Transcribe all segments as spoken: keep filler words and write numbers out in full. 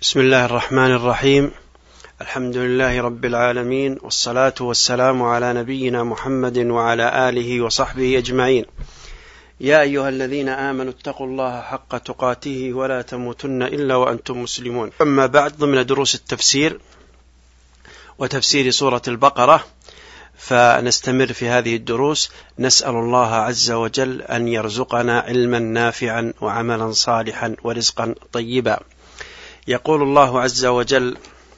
بسم الله الرحمن الرحيم. الحمد لله رب العالمين، والصلاة والسلام على نبينا محمد وعلى آله وصحبه أجمعين. يا أيها الذين آمنوا اتقوا الله حق تقاته ولا تموتن إلا وأنتم مسلمون. أما بعد، ضمن دروس التفسير وتفسير سورة البقرة، فنستمر في هذه الدروس. نسأل الله عز وجل أن يرزقنا علما نافعا وعملا صالحا ورزقا طيبا. يقول الله عز وجل: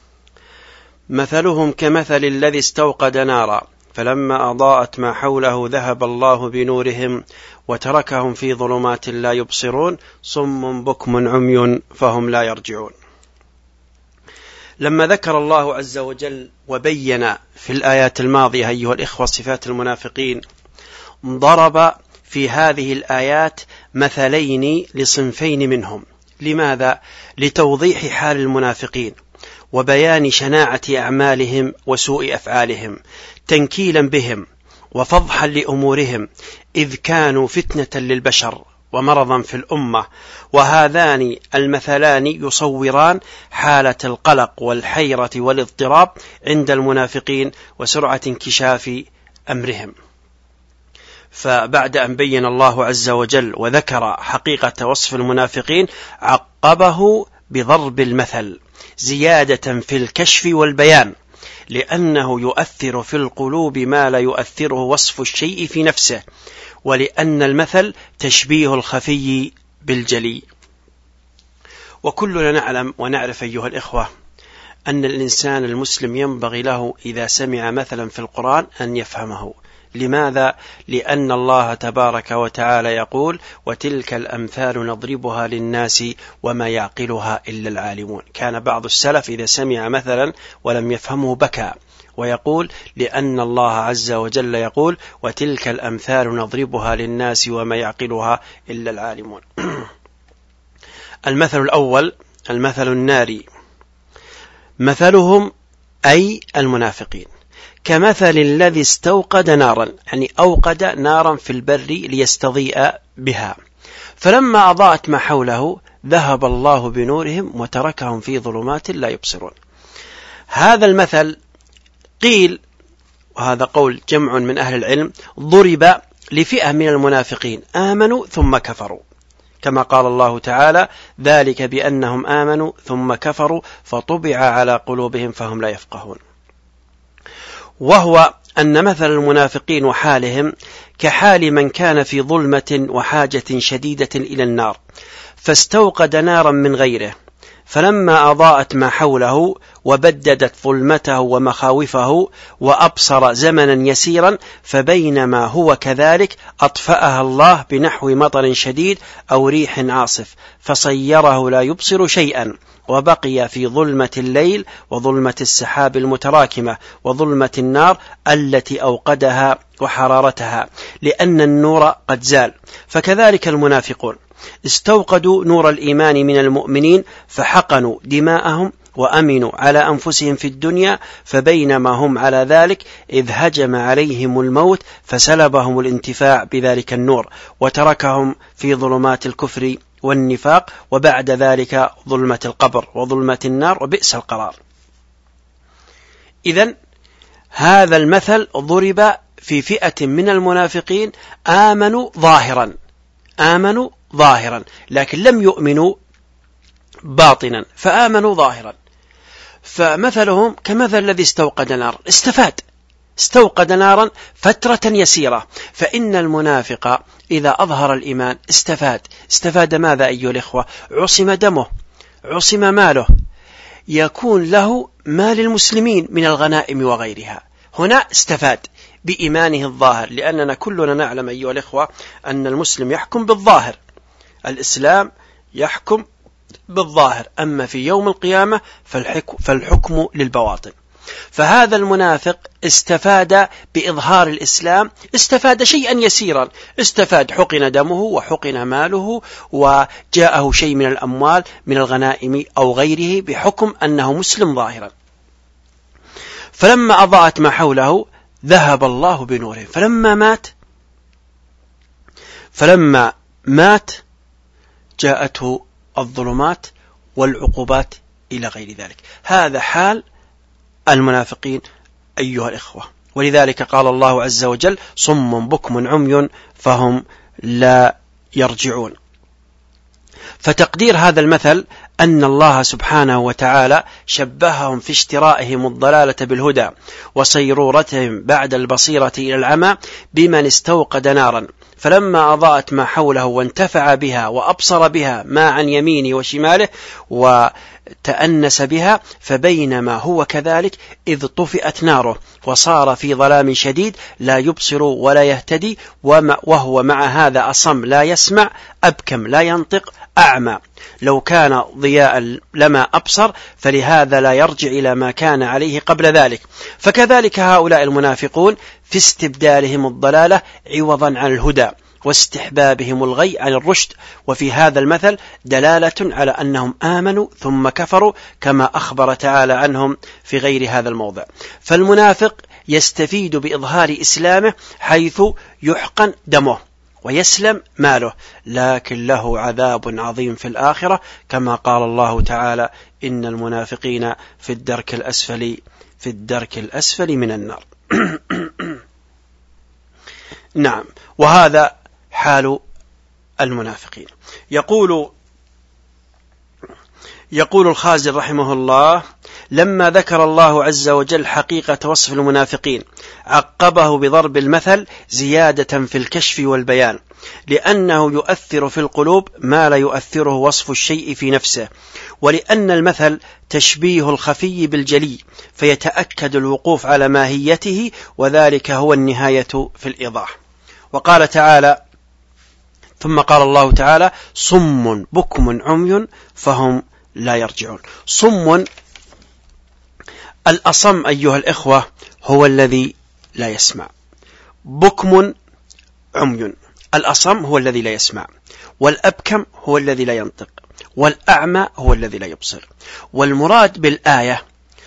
مثلهم كمثل الذي استوقد نارا فلما أضاءت ما حوله ذهب الله بنورهم وتركهم في ظلمات لا يبصرون صم بكم عمي فهم لا يرجعون. لما ذكر الله عز وجل وبين في الآيات الماضية أيها الإخوة صفات المنافقين، ضرب في هذه الآيات مثلين لصنفين منهم. لماذا؟ لتوضيح حال المنافقين وبيان شناعة أعمالهم وسوء أفعالهم، تنكيلا بهم وفضحا لأمورهم، إذ كانوا فتنة للبشر ومرضا في الأمة. وهذان المثلان يصوران حالة القلق والحيرة والاضطراب عند المنافقين وسرعة انكشاف أمرهم. فبعد أن بين الله عز وجل وذكر حقيقة وصف المنافقين، عقبه بضرب المثل زيادة في الكشف والبيان، لأنه يؤثر في القلوب ما لا يؤثره وصف الشيء في نفسه، ولأن المثل تشبيه الخفي بالجلي. وكلنا نعلم ونعرف أيها الإخوة أن الإنسان المسلم ينبغي له إذا سمع مثلا في القرآن أن يفهمه. لماذا؟ لأن الله تبارك وتعالى يقول: وتلك الأمثال نضربها للناس وما يعقلها إلا العالمون. كان بعض السلف إذا سمع مثلا ولم يفهمه بكى، ويقول: لأن الله عز وجل يقول: وتلك الأمثال نضربها للناس وما يعقلها إلا العالمون. المثل الأول المثل الناري، مثلهم أي المنافقين كمثل الذي استوقد نارا، يعني أوقد نارا في البر ليستضيء بها، فلما أضاءت ما حوله ذهب الله بنورهم وتركهم في ظلمات لا يبصرون. هذا المثل قيل، وهذا قول جمع من أهل العلم، ضرب لفئة من المنافقين آمنوا ثم كفروا، كما قال الله تعالى: ذلك بأنهم آمنوا ثم كفروا فطبع على قلوبهم فهم لا يفقهون. وهو أن مثل المنافقين وحالهم كحال من كان في ظلمة وحاجة شديدة إلى النار، فاستوقد نارا من غيره، فلما أضاءت ما حوله وبددت ظلمته ومخاوفه وأبصر زمنا يسيرا، فبينما هو كذلك أطفأها الله بنحو مطر شديد أو ريح عاصف، فصيره لا يبصر شيئا، وبقي في ظلمة الليل وظلمة السحاب المتراكمة وظلمة النار التي أوقدها وحرارتها، لأن النور قد زال. فكذلك المنافقون استوقدوا نور الإيمان من المؤمنين فحقنوا دماءهم وأمنوا على أنفسهم في الدنيا، فبينما هم على ذلك إذ هجم عليهم الموت فسلبهم الانتفاع بذلك النور وتركهم في ظلمات الكفر والنفاق، وبعد ذلك ظلمة القبر وظلمة النار وبئس القرار. إذن هذا المثل ضرب في فئة من المنافقين آمنوا ظاهرا آمنوا ظاهرا لكن لم يؤمنوا باطنا، فآمنوا ظاهرا. فمثلهم كمثل الذي استوقد نارا، استفاد استوقد نارا فترة يسيرة. فإن المنافق إذا أظهر الإيمان استفاد استفاد ماذا أيها الإخوة؟ عصم دمه، عصم ماله، يكون له مال المسلمين من الغنائم وغيرها. هنا استفاد بإيمانه الظاهر، لأننا كلنا نعلم أيها الإخوة أن المسلم يحكم بالظاهر، الإسلام يحكم بالظاهر، أما في يوم القيامة فالحكم للبواطن. فهذا المنافق استفاد بإظهار الإسلام، استفاد شيئا يسيرا، استفاد حقن دمه وحقن ماله وجاءه شيء من الأموال من الغنائم أو غيره بحكم أنه مسلم ظاهرا. فلما أضاءت ما حوله ذهب الله بنوره، فلما مات فلما مات جاءته الظلمات والعقوبات إلى غير ذلك. هذا حال المنافقين أيها الإخوة. ولذلك قال الله عز وجل صم بكم عمي فهم لا يرجعون. فتقدير هذا المثل أن الله سبحانه وتعالى شبههم في اشترائهم الضلالة بالهدى وصيرورتهم بعد البصيرة إلى العمى بمن استوقد نارا فلما أضاءت ما حوله وانتفع بها وأبصر بها ما عن يمينه وشماله وتأنس بها فبينما هو كذلك إذ طفئت ناره وصار في ظلام شديد لا يبصر ولا يهتدي وهو مع هذا أصم لا يسمع أبكم لا ينطق أعمى لو كان ضياء لما أبصر فلهذا لا يرجع إلى ما كان عليه قبل ذلك. فكذلك هؤلاء المنافقون في استبدالهم الضلالة عوضا عن الهدى واستحبابهم الغي عن الرشد. وفي هذا المثل دلالة على أنهم آمنوا ثم كفروا كما أخبر تعالى عنهم في غير هذا الموضع. فالمنافق يستفيد بإظهار إسلامه حيث يحقن دمه ويسلم ماله، لكن له عذاب عظيم في الآخرة كما قال الله تعالى إن المنافقين في الدرك الأسفل في الدرك الأسفل من النار. نعم، وهذا حال المنافقين. يقول يقول الخازن رحمه الله لما ذكر الله عز وجل حقيقة وصف المنافقين عقبه بضرب المثل زيادة في الكشف والبيان لأنه يؤثر في القلوب ما لا يؤثره وصف الشيء في نفسه، ولأن المثل تشبيه الخفي بالجلي فيتأكد الوقوف على ماهيته وذلك هو النهاية في الإيضاح. وقال تعالى ثم قال الله تعالى صم بكم عمي فهم لا يرجعون. صم الأصم أيها الإخوة هو الذي لا يسمع، بكم عمي الأصم هو الذي لا يسمع، والأبكم هو الذي لا ينطق، والأعمى هو الذي لا يبصر. والمراد بالآية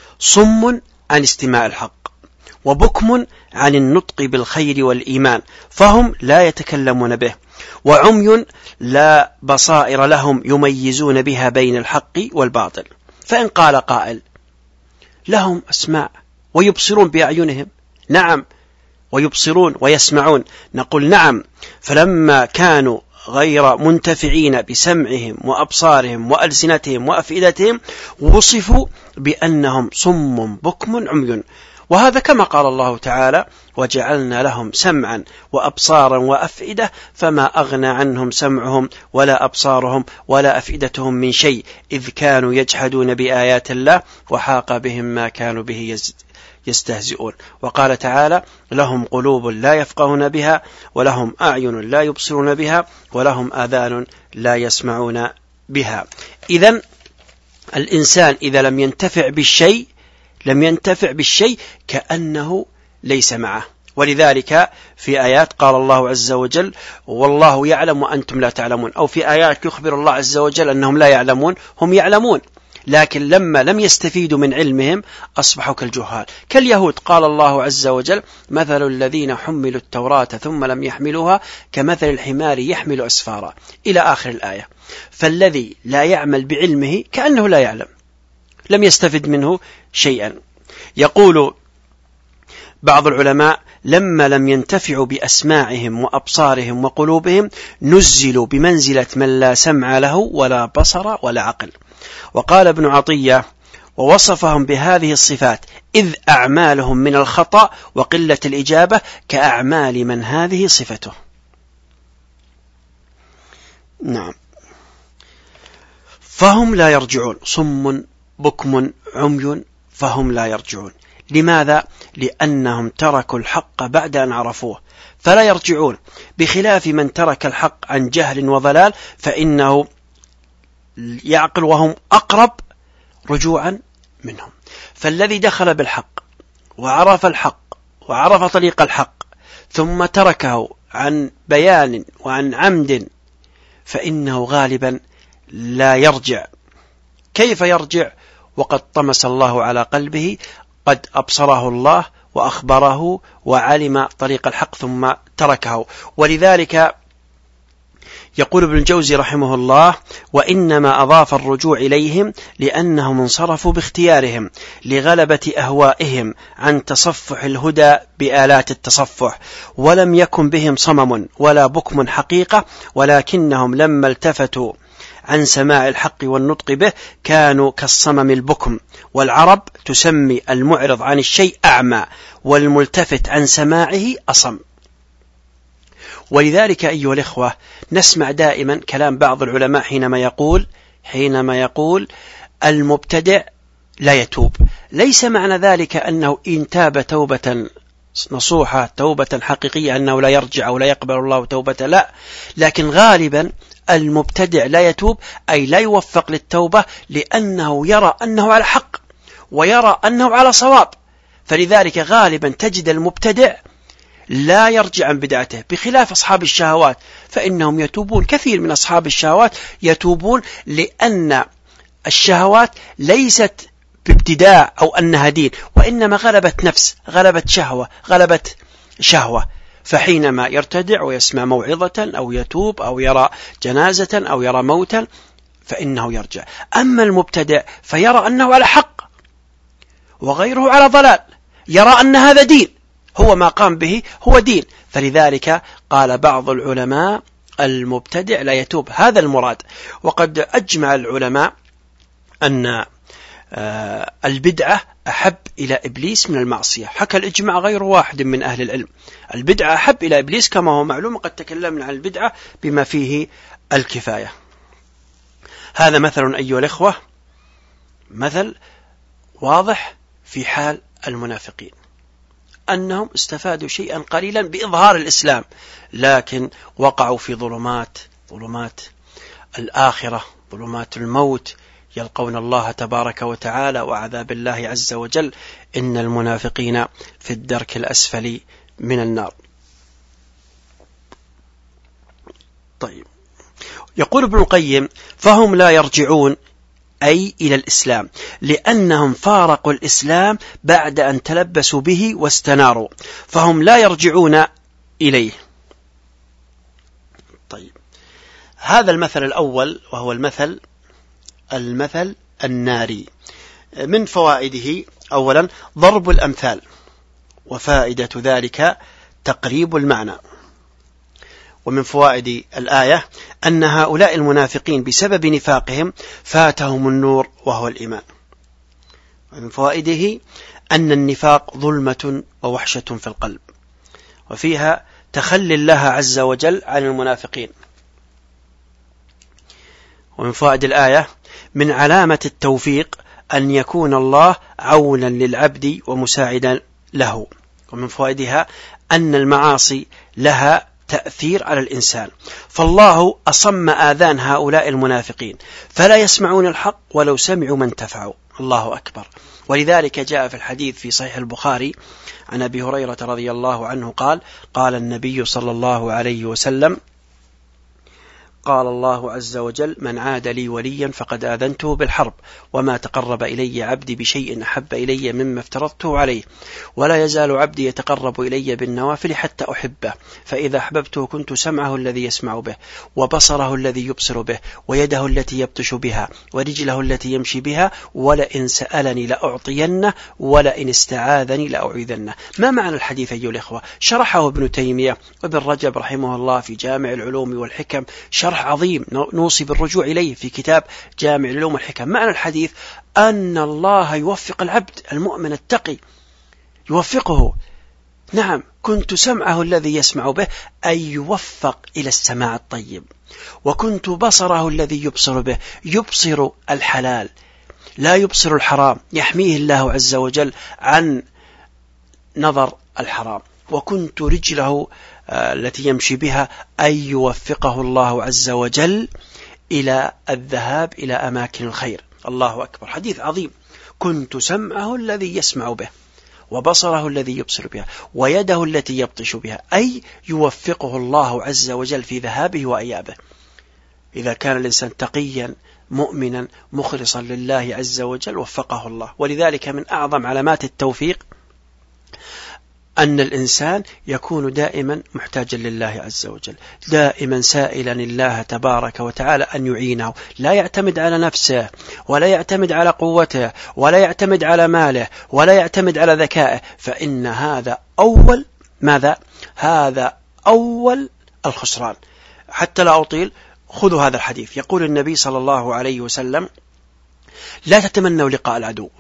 صم عن استماع الحق وبكم عن النطق بالخير والإيمان فهم لا يتكلمون به، وعمي لا بصائر لهم يميزون بها بين الحق والباطل. فإن قال قائل لهم أسماع ويبصرون بأعينهم، نعم ويبصرون ويسمعون، نقول نعم، فلما كانوا غير منتفعين بسمعهم وأبصارهم وألسنتهم وأفئدتهم وصفوا بأنهم صم بكم عمي. وهذا كما قال الله تعالى وجعلنا لهم سمعا وأبصارا وأفئدة فما أغنى عنهم سمعهم ولا أبصارهم ولا أفئدتهم من شيء إذ كانوا يجحدون بآيات الله وحاق بهم ما كانوا به يستهزئون. وقال تعالى لهم قلوب لا يفقهون بها ولهم أعين لا يبصرون بها ولهم آذان لا يسمعون بها. إذن الإنسان إذا لم ينتفع بالشيء لم ينتفع بالشيء كأنه ليس معه. ولذلك في آيات قال الله عز وجل والله يعلم وأنتم لا تعلمون، أو في آيات يخبر الله عز وجل أنهم لا يعلمون هم يعلمون، لكن لما لم يستفيدوا من علمهم أصبحوا كالجهال كاليهود. قال الله عز وجل مثل الذين حملوا التوراة ثم لم يحملوها كمثل الحمار يحمل أسفارا إلى آخر الآية. فالذي لا يعمل بعلمه كأنه لا يعلم، لم يستفد منه شيئا. يقول بعض العلماء لما لم ينتفعوا بأسماعهم وأبصارهم وقلوبهم نزلوا بمنزلة من لا سمع له ولا بصر ولا عقل. وقال ابن عطية ووصفهم بهذه الصفات إذ أعمالهم من الخطأ وقلة الإجابة كأعمال من هذه صفته. نعم، فهم لا يرجعون، صم بكم عمي فهم لا يرجعون. لماذا؟ لأنهم تركوا الحق بعد أن عرفوه فلا يرجعون، بخلاف من ترك الحق عن جهل وضلال فإنه يعقل وهم أقرب رجوعا منهم. فالذي دخل بالحق وعرف الحق وعرف طريق الحق ثم تركه عن بيان وعن عمد فإنه غالبا لا يرجع. كيف يرجع وقد طمس الله على قلبه؟ قد أبصره الله وأخبره وعلم طريق الحق ثم تركه. ولذلك يقول ابن الجوزي رحمه الله: وإنما أضاف الرجوع إليهم لأنهم انصرفوا باختيارهم لغلبة أهوائهم عن تصفح الهدى بآلات التصفح، ولم يكن بهم صمم ولا بكم حقيقة، ولكنهم لما التفتوا عن سماع الحق والنطق به كانوا كالصمم البكم. والعرب تسمي المعرض عن الشيء أعمى، والملتفت عن سماعه أصم. ولذلك أيها الإخوة نسمع دائما كلام بعض العلماء حينما يقول حينما يقول المبتدع لا يتوب. ليس معنى ذلك أنه إن تاب توبة نصوحة توبة حقيقية أنه لا يرجع أو لا يقبل الله توبة، لا، لكن غالبا المبتدع لا يتوب أي لا يوفق للتوبة، لأنه يرى أنه على حق ويرى أنه على صواب. فلذلك غالبا تجد المبتدع لا يرجع عن بدعته، بخلاف أصحاب الشهوات فإنهم يتوبون. كثير من أصحاب الشهوات يتوبون لأن الشهوات ليست بابتداع أو أنها دين، وإنما غلبت نفس، غلبت شهوة، غلبت شهوة. فحينما يرتدع ويسمع موعظة أو يتوب أو يرى جنازة أو يرى موتا فإنه يرجع. أما المبتدع فيرى أنه على حق وغيره على ضلال، يرى أن هذا دين، هو ما قام به هو دين. فلذلك قال بعض العلماء المبتدع لا يتوب، هذا المراد. وقد أجمع العلماء أن البدعة أحب إلى إبليس من المعصية، حكى الإجماع غير واحد من أهل العلم. البدعة أحب إلى إبليس كما هو معلوم، وقد تكلمنا عن البدعة بما فيه الكفاية. هذا مثل أيها الإخوة، مثل واضح في حال المنافقين، أنهم استفادوا شيئا قليلا بإظهار الإسلام، لكن وقعوا في ظلمات ظلمات الآخرة، ظلمات الموت، يلقون الله تبارك وتعالى وعذاب الله عز وجل. إن المنافقين في الدرك الأسفل من النار. طيب، يقول ابن القيم: فهم لا يرجعون أي إلى الإسلام، لأنهم فارقوا الإسلام بعد أن تلبسوا به واستناروا، فهم لا يرجعون إليه. طيب، هذا المثل الأول وهو المثل المثل الناري. من فوائده أولا ضرب الأمثال، وفائدة ذلك تقريب المعنى. ومن فوائد الآية أن هؤلاء المنافقين بسبب نفاقهم فاتهم النور وهو الإيمان. ومن فوائده أن النفاق ظلمة ووحشة في القلب، وفيها تخلي الله عز وجل عن المنافقين. ومن فوائد الآية من علامة التوفيق أن يكون الله عونا للعبد ومساعدا له. ومن فوائدها أن المعاصي لها تأثير على الإنسان، فالله أصم آذان هؤلاء المنافقين فلا يسمعون الحق ولو سمعوا ما انتفعوا. الله أكبر. ولذلك جاء في الحديث في صحيح البخاري عن أبي هريرة رضي الله عنه قال: قال النبي صلى الله عليه وسلم: قال الله عز وجل: من عاد لي وليا فقد آذنته بالحرب، وما تقرب إلي عبدي بشيء أحب إلي مما افترضته عليه، ولا يزال عبدي يتقرب إلي بالنوافل حتى أحبه، فإذا أحببته كنت سمعه الذي يسمع به، وبصره الذي يبصر به، ويده التي يبطش بها، ورجله التي يمشي بها، ولئن سألني لأعطينه، ولئن استعاذني لأعيذنه. ما معنى الحديث أيها الإخوة؟ شرحه ابن تيمية وابن رجب رحمه الله في جامع العلوم والحكم، شرح عظيم نوصي بالرجوع إليه في كتاب جامع العلوم والحكم. معنى الحديث أن الله يوفق العبد المؤمن التقي، يوفقه. نعم، كنت سمعه الذي يسمع به، أي يوفق إلى السماع الطيب، وكنت بصره الذي يبصر به، يبصر الحلال لا يبصر الحرام، يحميه الله عز وجل عن نظر الحرام، وكنت رجله التي يمشي بها أن يوفقه الله عز وجل إلى الذهاب إلى أماكن الخير. الله أكبر، حديث عظيم. كنت سمعه الذي يسمع به، وبصره الذي يبصر بها، ويده التي يبطش بها، أي يوفقه الله عز وجل في ذهابه وإيابه. إذا كان الإنسان تقيا مؤمنا مخلصا لله عز وجل وفقه الله. ولذلك من أعظم علامات التوفيق أن الإنسان يكون دائما محتاجا لله عز وجل، دائما سائلا الله تبارك وتعالى أن يعينه، لا يعتمد على نفسه ولا يعتمد على قوته ولا يعتمد على ماله ولا يعتمد على ذكائه، فإن هذا أول ماذا؟ هذا أول الخسران. حتى لا أطيل، خذوا هذا الحديث. يقول النبي صلى الله عليه وسلم: لا تتمنوا لقاء العدو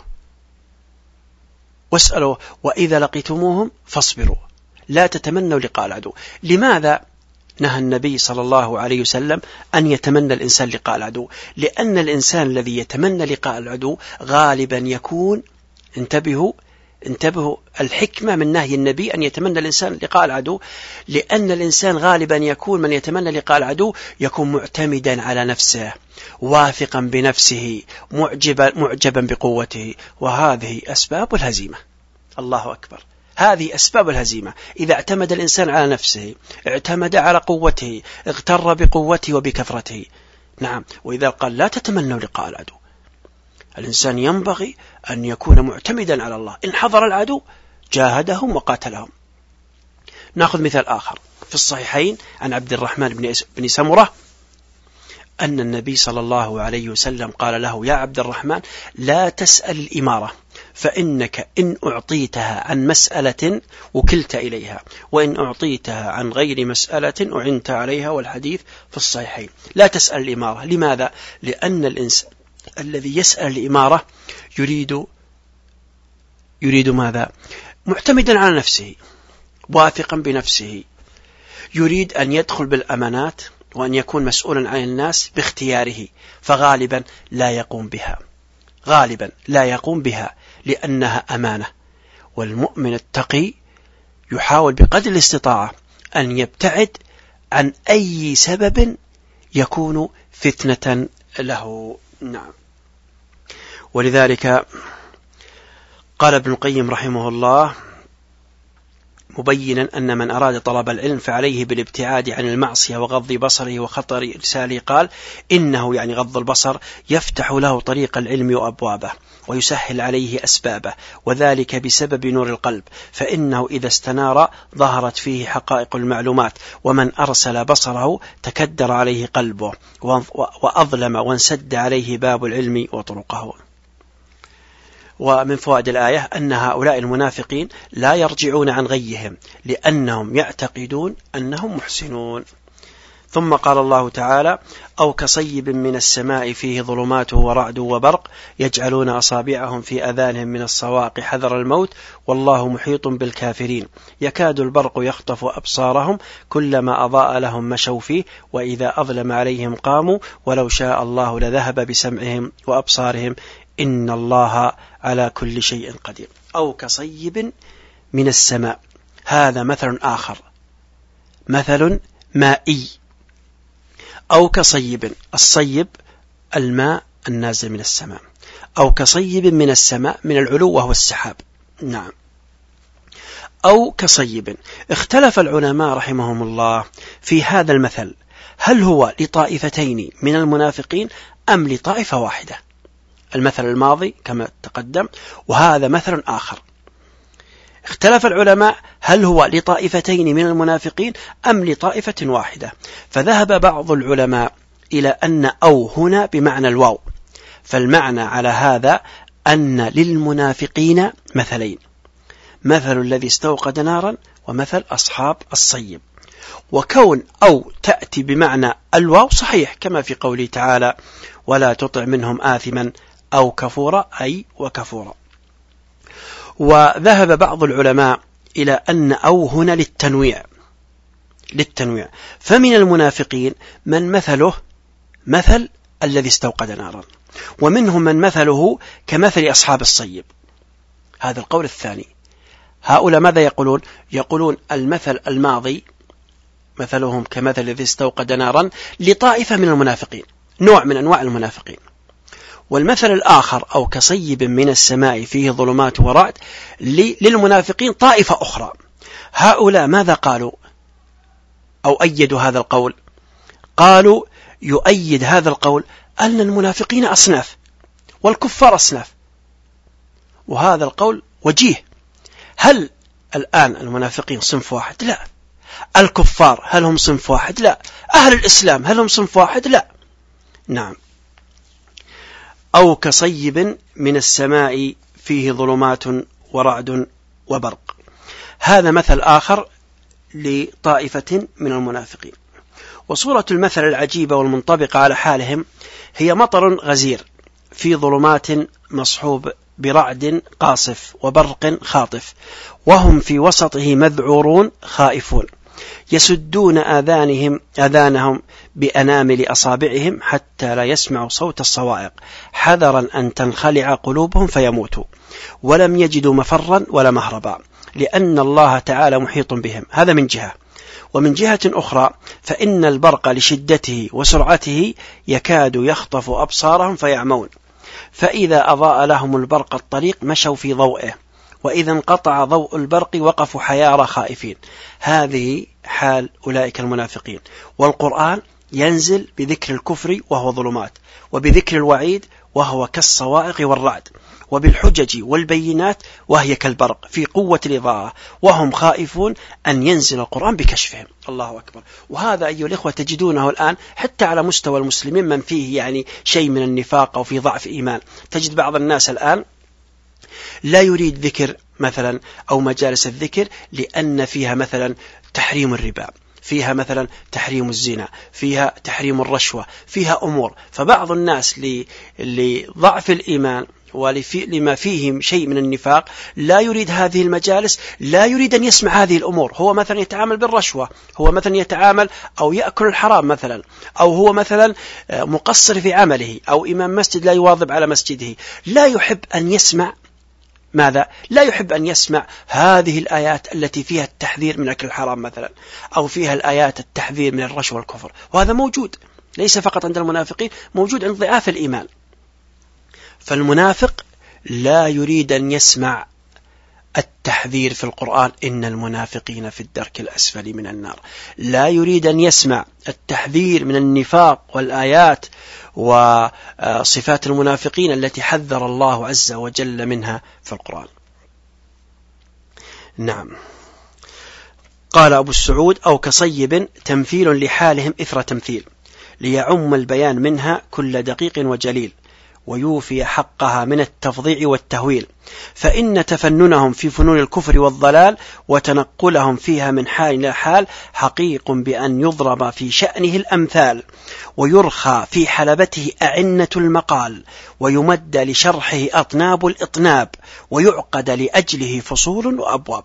واسألوا وإذا لقيتموهم فاصبروا. لا تتمنوا لقاء العدو. لماذا نهى النبي صلى الله عليه وسلم أن يتمنى الإنسان لقاء العدو؟ لأن الإنسان الذي يتمنى لقاء العدو غالبا يكون، انتبهوا انتبهوا الحكمة من نهي النبي أن يتمنى الإنسان لقاء العدو، لأن الإنسان غالبا يكون من يتمنى لقاء العدو يكون معتمدا على نفسه، واثقا بنفسه، معجبا, معجبا بقوته، وهذه أسباب الهزيمة. الله أكبر، هذه أسباب الهزيمة. إذا اعتمد الإنسان على نفسه، اعتمد على قوته، اغتر بقوته وبكثرته. نعم، وإذا قال لا تتمنوا لقاء العدو، الإنسان ينبغي أن يكون معتمدا على الله، إن حضر العدو جاهدهم وقاتلهم. نأخذ مثال آخر في الصحيحين عن عبد الرحمن بن سمرة أن النبي صلى الله عليه وسلم قال له: يا عبد الرحمن، لا تسأل الإمارة، فإنك إن أعطيتها عن مسألة وكلت إليها، وإن أعطيتها عن غير مسألة أعنت عليها. والحديث في الصحيحين. لا تسأل الإمارة. لماذا؟ لأن الإنسان الذي يسأل الإمارة يريد يريد ماذا؟ معتمدا على نفسه، واثقا بنفسه، يريد أن يدخل بالأمانات وأن يكون مسؤولا عن الناس باختياره، فغالبا لا يقوم بها، غالبا لا يقوم بها لأنها أمانة. والمؤمن التقي يحاول بقدر الاستطاعة أن يبتعد عن أي سبب يكون فتنة له. نعم. ولذلك قال ابن القيم رحمه الله مبينا أن من أراد طلب العلم فعليه بالابتعاد عن المعصية وغض بصره وخطر لسانه، قال: إنه يعني غض البصر يفتح له طريق العلم وأبوابه ويسهل عليه أسبابه، وذلك بسبب نور القلب، فإنه إذا استنار ظهرت فيه حقائق المعلومات، ومن أرسل بصره تكدر عليه قلبه وأظلم وانسد عليه باب العلم وطرقه. ومن فوائد الآية أن هؤلاء المنافقين لا يرجعون عن غيهم لأنهم يعتقدون أنهم محسنون. ثم قال الله تعالى: أو كصيب من السماء فيه ظلمات ورعد وبرق يجعلون أصابعهم في أذانهم من الصواعق حذر الموت والله محيط بالكافرين يكاد البرق يخطف أبصارهم كلما أضاء لهم مشوا فيه وإذا أظلم عليهم قاموا ولو شاء الله لذهب بسمعهم وأبصارهم إن الله على كل شيء قدير. أو كصيب من السماء، هذا مثل آخر، مثل مائي. أو كصيب، الصيب الماء النازل من السماء، أو كصيب من السماء من العلو وهو السحاب. نعم. أو كصيب. اختلف العلماء رحمهم الله في هذا المثل، هل هو لطائفتين من المنافقين أم لطائفة واحدة؟ المثل الماضي كما تقدم، وهذا مثل آخر. اختلف العلماء هل هو لطائفتين من المنافقين أم لطائفة واحدة، فذهب بعض العلماء إلى أن أو هنا بمعنى الواو، فالمعنى على هذا أن للمنافقين مثلين، مثل الذي استوقد نارا ومثل أصحاب الصيب. وكون أو تأتي بمعنى الواو صحيح كما في قوله تعالى: ولا تطع منهم آثما أو كفورا، أي وكفورا. وذهب بعض العلماء إلى أن أو هنا للتنويع للتنويع فمن المنافقين من مثله مثل الذي استوقد نارا، ومنهم من مثله كمثل أصحاب الصيب. هذا القول الثاني. هؤلاء ماذا يقولون؟ يقولون المثل الماضي مثلهم كمثل الذي استوقد نارا لطائفة من المنافقين، نوع من أنواع المنافقين. والمثل الآخر أو كصيب من السماء فيه ظلمات ورعد للمنافقين طائفة أخرى. هؤلاء ماذا قالوا أو أيدوا هذا القول؟ قالوا يؤيد هذا القول أن المنافقين أصناف والكفار أصناف، وهذا القول وجيه. هل الآن المنافقين صنف واحد؟ لا. الكفار هل هم صنف واحد؟ لا. أهل الإسلام هل هم صنف واحد؟ لا. نعم. أو كصيب من السماء فيه ظلمات ورعد وبرق. هذا مثل آخر لطائفة من المنافقين. وصورة المثل العجيبة والمنطبقة على حالهم هي مطر غزير في ظلمات مصحوب برعد قاصف وبرق خاطف، وهم في وسطه مذعورون خائفون، يسدون آذانهم آذانهم بأنامل أصابعهم حتى لا يسمعوا صوت الصواعق، حذرا أن تنخلع قلوبهم فيموتوا، ولم يجدوا مفرا ولا مهربا، لأن الله تعالى محيط بهم. هذا من جهة. ومن جهة أخرى فإن البرق لشدته وسرعته يكاد يخطف أبصارهم فيعمون، فإذا أضاء لهم البرق الطريق مشوا في ضوئه، وإذا انقطع ضوء البرق وقفوا حيارى خائفين. هذه حال أولئك المنافقين. والقرآن ينزل بذكر الكفر وهو ظلمات، وبذكر الوعيد وهو كالصواعق والرعد، وبالحجج والبينات وهي كالبرق في قوة الإضاءة، وهم خائفون أن ينزل القرآن بكشفهم. الله أكبر. وهذا أيها الإخوة تجدونه الآن حتى على مستوى المسلمين من فيه يعني شيء من النفاق أو في ضعف إيمان. تجد بعض الناس الآن لا يريد ذكر مثلا أو مجالس الذكر لأن فيها مثلا تحريم الربا، فيها مثلا تحريم الزنا، فيها تحريم الرشوة، فيها أمور. فبعض الناس لضعف الإيمان ولما فيهم شيء من النفاق لا يريد هذه المجالس، لا يريد أن يسمع هذه الأمور. هو مثلا يتعامل بالرشوة، هو مثلا يتعامل أو يأكل الحرام مثلا، أو هو مثلا مقصر في عمله، أو إمام مسجد لا يواظب على مسجده، لا يحب أن يسمع ماذا؟ لا يحب أن يسمع هذه الآيات التي فيها التحذير من أكل الحرام مثلا، أو فيها الآيات التحذير من الرشوة والكفر. وهذا موجود ليس فقط عند المنافقين، موجود عند ضعاف الإيمان. فالمنافق لا يريد أن يسمع التحذير في القرآن إن المنافقين في الدرك الأسفل من النار، لا يريد أن يسمع التحذير من النفاق والآيات وصفات المنافقين التي حذر الله عز وجل منها في القرآن. نعم. قال أبو السعود: أو كصيب تمثيل لحالهم إثر تمثيل، ليعم البيان منها كل دقيق وجليل، ويوفي حقها من التفضيع والتهويل، فإن تفننهم في فنون الكفر والضلال وتنقلهم فيها من حال إلى حال حقيق بأن يضرب في شأنه الأمثال، ويرخى في حلبته أعنة المقال، ويمد لشرحه أطناب الإطناب، ويعقد لأجله فصول وأبواب.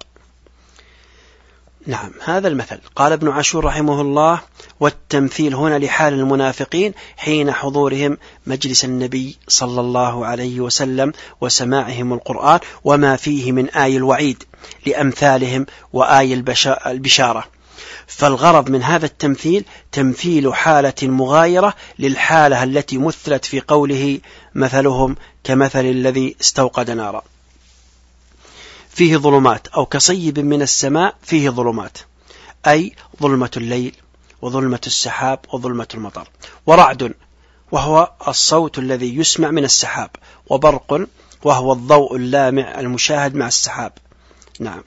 نعم، هذا المثل. قال ابن عاشور رحمه الله: والتمثيل هنا لحال المنافقين حين حضورهم مجلس النبي صلى الله عليه وسلم وسماعهم القرآن وما فيه من آي الوعيد لأمثالهم وآي البشارة. فالغرض من هذا التمثيل تمثيل حالة مغايرة للحالة التي مثلت في قوله: مثلهم كمثل الذي استوقد نارا فيه ظلمات، أو كصيب من السماء فيه ظلمات، أي ظلمة الليل وظلمة السحاب وظلمة المطر، ورعد وهو الصوت الذي يسمع من السحاب، وبرق وهو الضوء اللامع المشاهد مع السحاب. نعم.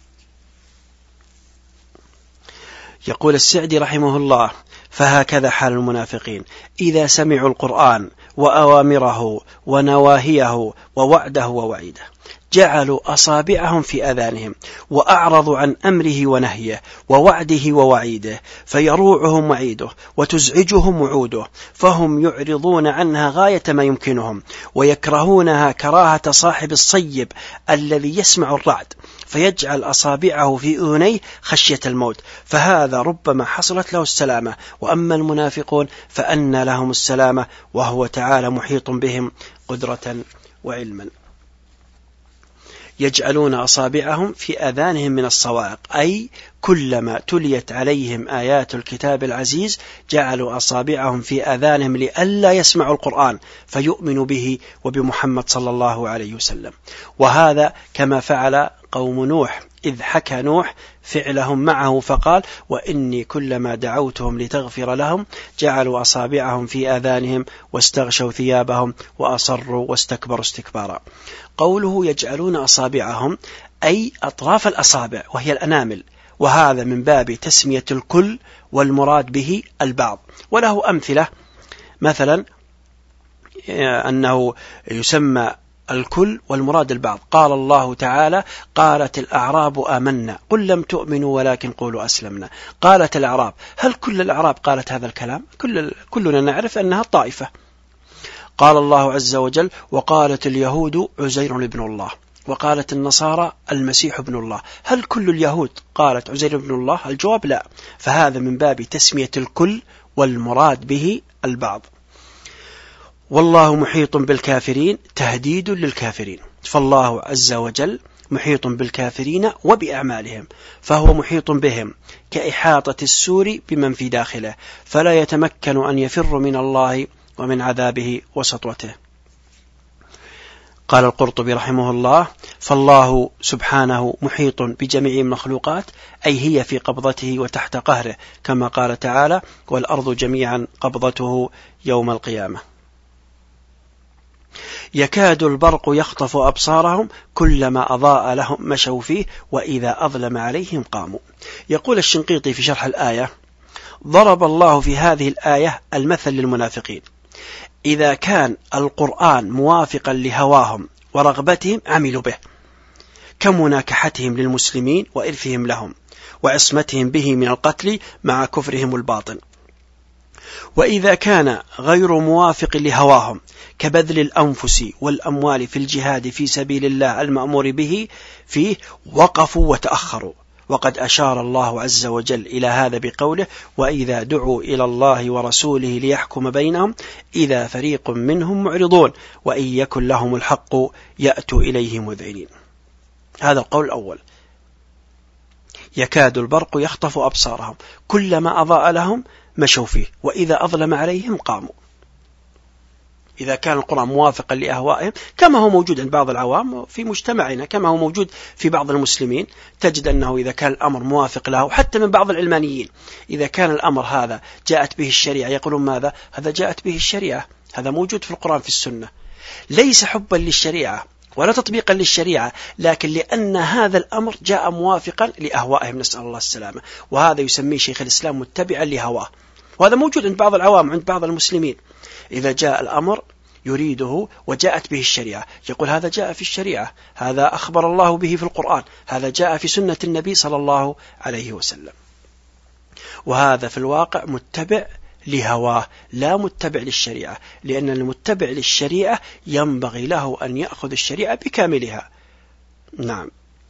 يقول السعدي رحمه الله: فهكذا حال المنافقين إذا سمعوا القرآن وأوامره ونواهيه ووعده ووعيده، جعلوا أصابعهم في آذانهم وأعرضوا عن أمره ونهيه ووعده ووعيده، فيروعهم وعيده وتزعجهم وعوده، فهم يعرضون عنها غاية ما يمكنهم، ويكرهونها كراهة صاحب الصيب الذي يسمع الرعد فيجعل أصابعه في أذنيه خشية الموت، فهذا ربما حصلت له السلامة. وأما المنافقون فأن لهم السلامة، وهو تعالى محيط بهم قدرة وعلما. يجعلون أصابعهم في آذانهم من الصواعق، أي كلما تليت عليهم آيات الكتاب العزيز جعلوا أصابعهم في آذانهم لئلا يسمعوا القرآن فيؤمنوا به وبمحمد صلى الله عليه وسلم. وهذا كما فعل قوم نوح إذ حكى نوح فعلهم معه فقال وإني كلما دعوتهم لتغفر لهم جعلوا أصابعهم في آذانهم واستغشوا ثيابهم وأصروا واستكبروا استكبارا. قوله يجعلون أصابعهم أي أطراف الأصابع وهي الأنامل، وهذا من باب تسمية الكل والمراد به البعض. وله أمثلة، مثلا أنه يسمى الكل والمراد البعض. قال الله تعالى قالت الأعراب آمنا قل لم تؤمنوا ولكن قولوا أسلمنا. قالت الأعراب، هل كل الأعراب قالت هذا الكلام؟ كل كلنا نعرف أنها طائفة. قال الله عز وجل وقالت اليهود عزير ابن الله وقالت النصارى المسيح ابن الله. هل كل اليهود قالت عزير ابن الله؟ الجواب لا. فهذا من باب تسمية الكل والمراد به البعض. والله محيط بالكافرين تهديد للكافرين، فالله عز وجل محيط بالكافرين وبأعمالهم، فهو محيط بهم كإحاطة السور بمن في داخله، فلا يتمكن أن يفر من الله ومن عذابه وسطوته. قال القرطبي رحمه الله فالله سبحانه محيط بجميع المخلوقات، أي هي في قبضته وتحت قهره، كما قال تعالى والأرض جميعا قبضته يوم القيامة. يكاد البرق يخطف أبصارهم كلما أضاء لهم مشوا فيه وإذا أظلم عليهم قاموا. يقول الشنقيطي في شرح الآية ضرب الله في هذه الآية المثل للمنافقين، إذا كان القرآن موافقا لهواهم ورغبتهم عملوا به، كمناكحتهم للمسلمين وإرثهم لهم وعصمتهم به من القتل مع كفرهم الباطن. وإذا كان غير موافق لهواهم كبذل الأنفس والأموال في الجهاد في سبيل الله المأمور به فيه وقفوا وتأخروا. وقد أشار الله عز وجل إلى هذا بقوله وإذا دعوا إلى الله ورسوله ليحكم بينهم إذا فريق منهم معرضون وإن يكن لهم الحق يأتوا إليه مذعنين. هذا القول الأول، يكاد البرق يخطف أبصارهم كلما أضاء لهم مشوا فيه وإذا أظلم عليهم قاموا. إذا كان القرآن موافقا لأهوائهم كما هو موجود عند بعض العوام في مجتمعنا، كما هو موجود في بعض المسلمين، تجد أنه إذا كان الأمر موافق له، حتى من بعض العلمانيين إذا كان الأمر هذا جاءت به الشريعة يقولون ماذا؟ هذا جاءت به الشريعة، هذا موجود في القرآن في السنة، ليس حبا للشريعة ولا تطبيقا للشريعة، لكن لأن هذا الأمر جاء موافقا لأهوائهم، نسأل الله السلامة. وهذا يسميه شيخ الإسلام متبعا لهواه، وهذا موجود عند بعض العوام عند بعض المسلمين. إذا جاء الأمر يريده وجاءت به الشريعة يقول هذا جاء في الشريعة، هذا أخبر الله به في القرآن، هذا جاء في سنة النبي صلى الله عليه وسلم. وهذا في الواقع متبع لهواه لا متبع للشريعة، لأن المتبع للشريعة ينبغي له أن يأخذ الشريعة بكاملها. نعم.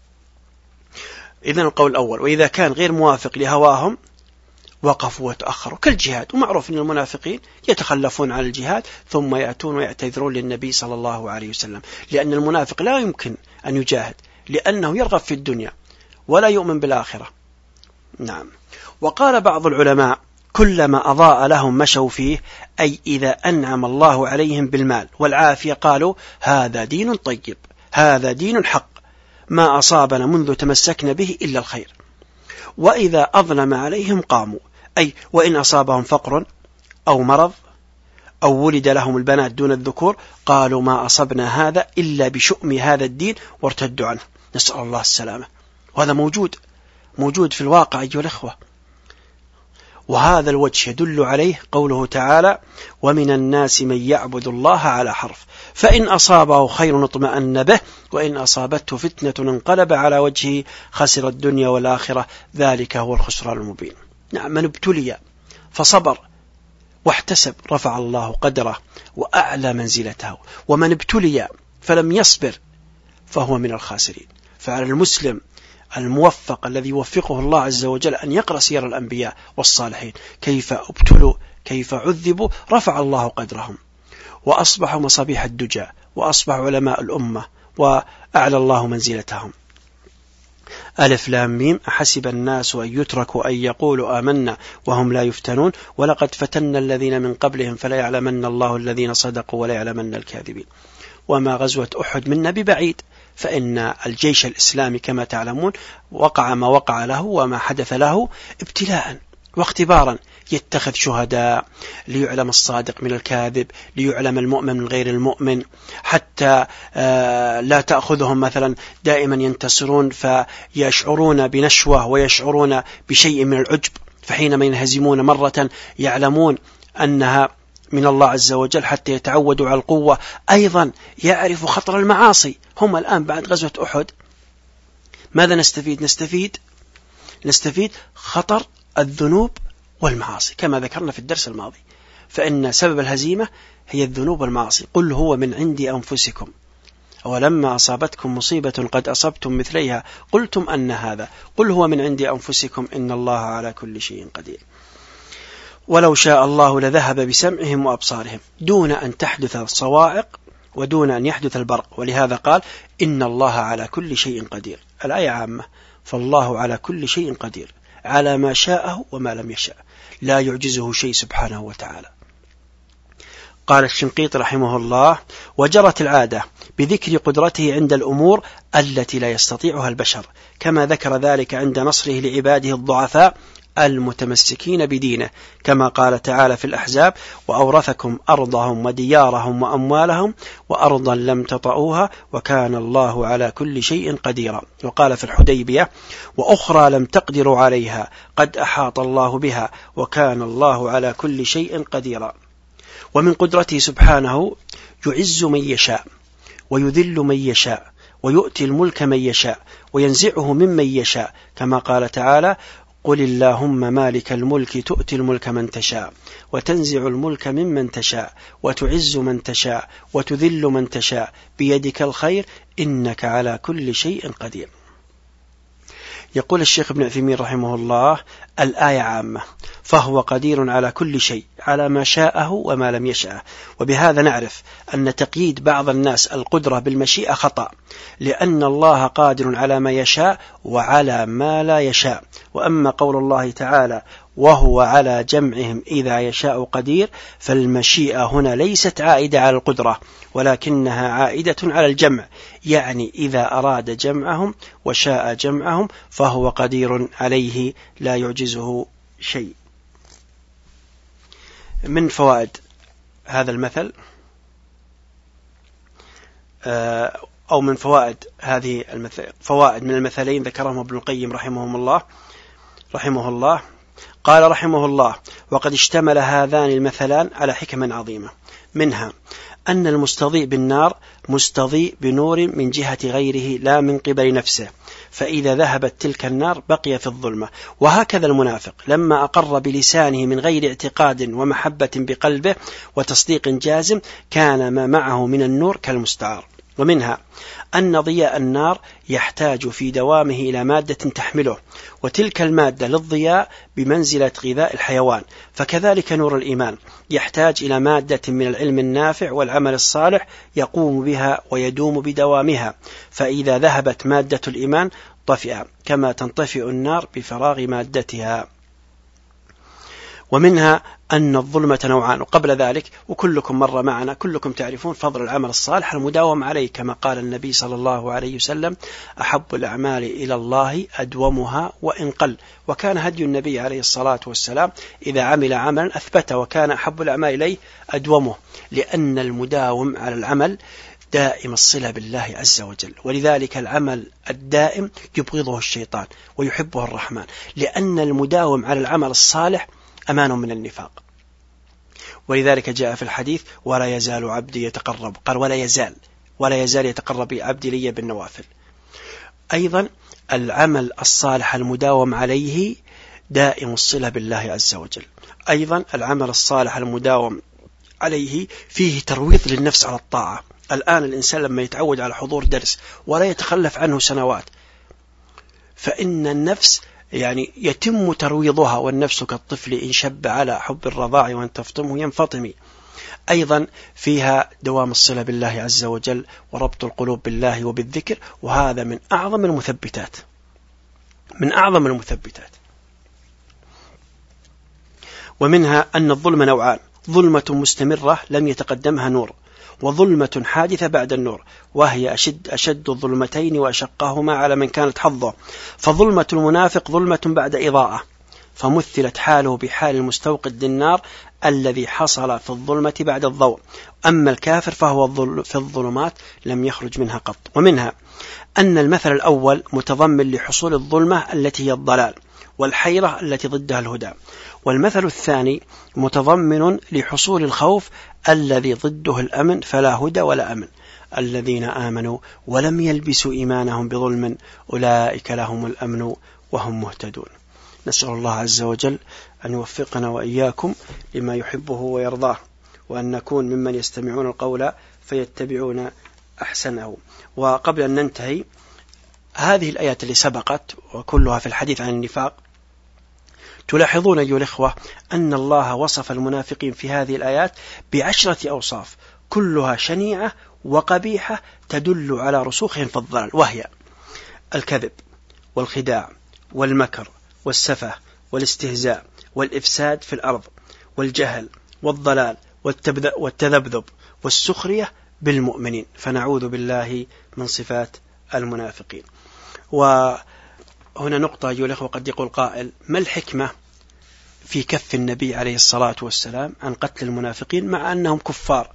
إذن القول الأول وإذا كان غير موافق لهواهم وقفوا وتأخروا كالجهاد. ومعروف أن المنافقين يتخلفون عن الجهاد ثم يأتون ويعتذرون للنبي صلى الله عليه وسلم، لأن المنافق لا يمكن أن يجاهد لأنه يرغب في الدنيا ولا يؤمن بالآخرة. نعم. وقال بعض العلماء كلما أضاء لهم مشوا فيه، أي إذا أنعم الله عليهم بالمال والعافية قالوا هذا دين طيب، هذا دين حق، ما أصابنا منذ تمسكنا به إلا الخير. وإذا أظلم عليهم قاموا، أي وإن أصابهم فقر أو مرض أو ولد لهم البنات دون الذكور قالوا ما أصبنا هذا إلا بشؤم هذا الدين وارتدوا عنه، نسأل الله السلامة. وهذا موجود موجود في الواقع أيها الأخوة. وهذا الوجه يدل عليه قوله تعالى ومن الناس من يعبد الله على حرف فإن أصابه خير اطمأن به وإن أصابته فتنة انقلب على وجهه خسر الدنيا والآخرة ذلك هو الخسران المبين. نعم. من ابتلي فصبر واحتسب رفع الله قدره وأعلى منزلته، ومن ابتلي فلم يصبر فهو من الخاسرين. فعلى المسلم الموفق الذي يوفقه الله عز وجل أن يقرأ سير الأنبياء والصالحين كيف ابتلوا كيف عذبوا رفع الله قدرهم وأصبحوا مصابيح الدجى وأصبحوا علماء الأمة وأعلى الله منزلتهم. ألف لام ميم أحسب الناس أن يتركوا أن يقولوا آمنا وهم لا يفتنون ولقد فتنا الذين من قبلهم فلا يعلمن الله الذين صدقوا ولا يعلمن الكاذبين. وما غزوة أحد منا ببعيد، فإن الجيش الإسلامي كما تعلمون وقع ما وقع له وما حدث له ابتلاء واختبارا، يتخذ شهداء ليعلم الصادق من الكاذب، ليعلم المؤمن من غير المؤمن، حتى لا تأخذهم مثلا دائما ينتصرون فيشعرون بنشوة ويشعرون بشيء من العجب، فحينما ينهزمون مرة يعلمون أنها من الله عز وجل حتى يتعودوا على القوة. أيضا يعرف خطر المعاصي. هم الآن بعد غزوة أحد ماذا نستفيد؟ نستفيد نستفيد خطر الذنوب والمعاصي كما ذكرنا في الدرس الماضي، فإن سبب الهزيمة هي الذنوب والمعاصي. قل هو من عند أنفسكم ولما أصابتكم مصيبة قد أصبتم مثليها قلتم أن هذا، قل هو من عند أنفسكم إن الله على كل شيء قدير. ولو شاء الله لذهب بسمعهم وأبصارهم دون أن تحدث الصواعق ودون أن يحدث البرق، ولهذا قال إن الله على كل شيء قدير. الآية عامة، فالله على كل شيء قدير على ما شاءه وما لم يشاء، لا يعجزه شيء سبحانه وتعالى. قال الشنقيطي رحمه الله: وجرت العادة بذكر قدرته عند الأمور التي لا يستطيعها البشر، كما ذكر ذلك عند نصره لعباده الضعفاء المتمسكين بدينه، كما قال تعالى في الأحزاب: وأورثكم أرضهم وديارهم وأموالهم وأرضا لم تطئوها وكان الله على كل شيء قديرا. وقال في الحديبية: وأخرى لم تقدروا عليها قد أحاط الله بها وكان الله على كل شيء قديرا. ومن قدرته سبحانه يعز من يشاء ويذل من يشاء ويؤتي الملك من يشاء وينزعه ممن يشاء، كما قال تعالى: قل اللهم مالك الملك تؤتي الملك من تشاء وتنزع الملك ممن تشاء وتعز من تشاء وتذل من تشاء بيدك الخير إنك على كل شيء قدير. يقول الشيخ ابن عثيمين رحمه الله: الآية عامة، فهو قدير على كل شيء على ما شاءه وما لم يشاء. وبهذا نعرف أن تقييد بعض الناس القدرة بالمشيئة خطأ، لأن الله قادر على ما يشاء وعلى ما لا يشاء. وأما قول الله تعالى: وهو على جمعهم إذا يشاء قدير، فالمشيئة هنا ليست عائدة على القدرة ولكنها عائدة على الجمع، يعني إذا أراد جمعهم وشاء جمعهم فهو قدير عليه لا يعجزه شيء. من فوائد هذا المثل أو من فوائد هذه المثل فوائد من المثلين ذكرهم ابن القيم رحمه الله رحمه الله قال رحمه الله: وقد اشتمل هذان المثلان على حكم عظيمة، منها أن المستضيء بالنار مستضيء بنور من جهة غيره لا من قبل نفسه، فإذا ذهبت تلك النار بقي في الظلمة. وهكذا المنافق لما أقر بلسانه من غير اعتقاد ومحبة بقلبه وتصديق جازم كان ما معه من النور كالمستعار. ومنها أن ضياء النار يحتاج في دوامه إلى مادة تحمله، وتلك المادة للضياء بمنزلة غذاء الحيوان، فكذلك نور الإيمان يحتاج إلى مادة من العلم النافع والعمل الصالح يقوم بها ويدوم بدوامها، فإذا ذهبت مادة الإيمان طفئ كما تنطفئ النار بفراغ مادتها. ومنها أن الظلمة نوعان، وقبل ذلك وكلكم مر معنا كلكم تعرفون فضل العمل الصالح المداوم عليه، كما قال النبي صلى الله عليه وسلم: أحب الأعمال إلى الله أدومها وإن قل. وكان هدي النبي عليه الصلاة والسلام إذا عمل عملا أثبته، وكان أحب الأعمال إليه أدومه، لأن المداوم على العمل دائم الصلة بالله عز وجل، ولذلك العمل الدائم يبغضه الشيطان ويحبه الرحمن، لأن المداوم على العمل الصالح أمان من النفاق. ولذلك جاء في الحديث: ولا يزال عبدي يتقرب، قال ولا يزال ولا يزال يتقرب عبدي لي بالنوافل. أيضا العمل الصالح المداوم عليه دائم الصلة بالله عز وجل. أيضا العمل الصالح المداوم عليه فيه ترويض للنفس على الطاعة. الآن الإنسان لما يتعود على حضور درس ولا يتخلف عنه سنوات، فإن النفس يعني يتم ترويضها، والنفس كالطفل إن شب على حب الرضاع وأن تفطمه ينفطم. أيضا فيها دوام الصلة بالله عز وجل وربط القلوب بالله وبالذكر، وهذا من أعظم المثبتات من أعظم المثبتات. ومنها أن الظلم نوعان: ظلمة مستمرة لم يتقدمها نور، وظلمة حادثة بعد النور، وهي أشد, أشد الظلمتين وأشقهما على من كانت حظه. فظلمة المنافق ظلمة بعد إضاءة، فمثلت حاله بحال المستوقد للنار الذي حصل في الظلمة بعد الضوء. أما الكافر فهو في الظلمات لم يخرج منها قط. ومنها أن المثل الأول متضمن لحصول الظلمة التي هي الضلال والحيرة التي ضدها الهدى، والمثل الثاني متضمن لحصول الخوف الذي ضده الأمن، فلا هدى ولا أمن. الذين آمنوا ولم يلبسوا إيمانهم بظلم أولئك لهم الأمن وهم مهتدون. نسأل الله عز وجل أن يوفقنا وإياكم لما يحبه ويرضاه، وأن نكون ممن يستمعون القول فيتبعون أحسنه. وقبل أن ننتهي، هذه الآيات اللي سبقت وكلها في الحديث عن النفاق، تلاحظون أيها الإخوة أن الله وصف المنافقين في هذه الآيات بعشرة أوصاف كلها شنيعة وقبيحة تدل على رسوخهم في الضلال، وهي الكذب والخداع والمكر والسفه والاستهزاء والإفساد في الأرض والجهل والضلال والتذبذب والسخرية بالمؤمنين. فنعوذ بالله من صفات المنافقين. وهنا نقطة أيها الأخوة، قد يقول قائل: ما الحكمة في كف النبي عليه الصلاة والسلام عن قتل المنافقين مع أنهم كفار؟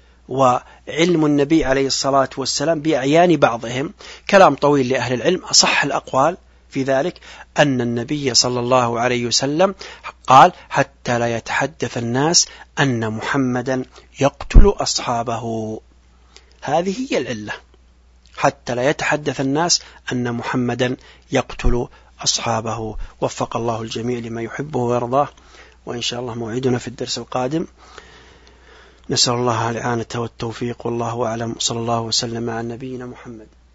وعلم النبي عليه الصلاة والسلام بأعيان بعضهم كلام طويل لأهل العلم. أصح الأقوال في ذلك أن النبي صلى الله عليه وسلم قال: حتى لا يتحدث الناس أن محمدا يقتل أصحابه. هذه هي العلة، حتى لا يتحدث الناس أن محمدا يقتل أصحابه. وفق الله الجميع لما يحبه ويرضاه، وإن شاء الله موعدنا في الدرس القادم. نسأل الله الإعانة والتوفيق، والله أعلم. صلى الله وسلم على نبينا محمد.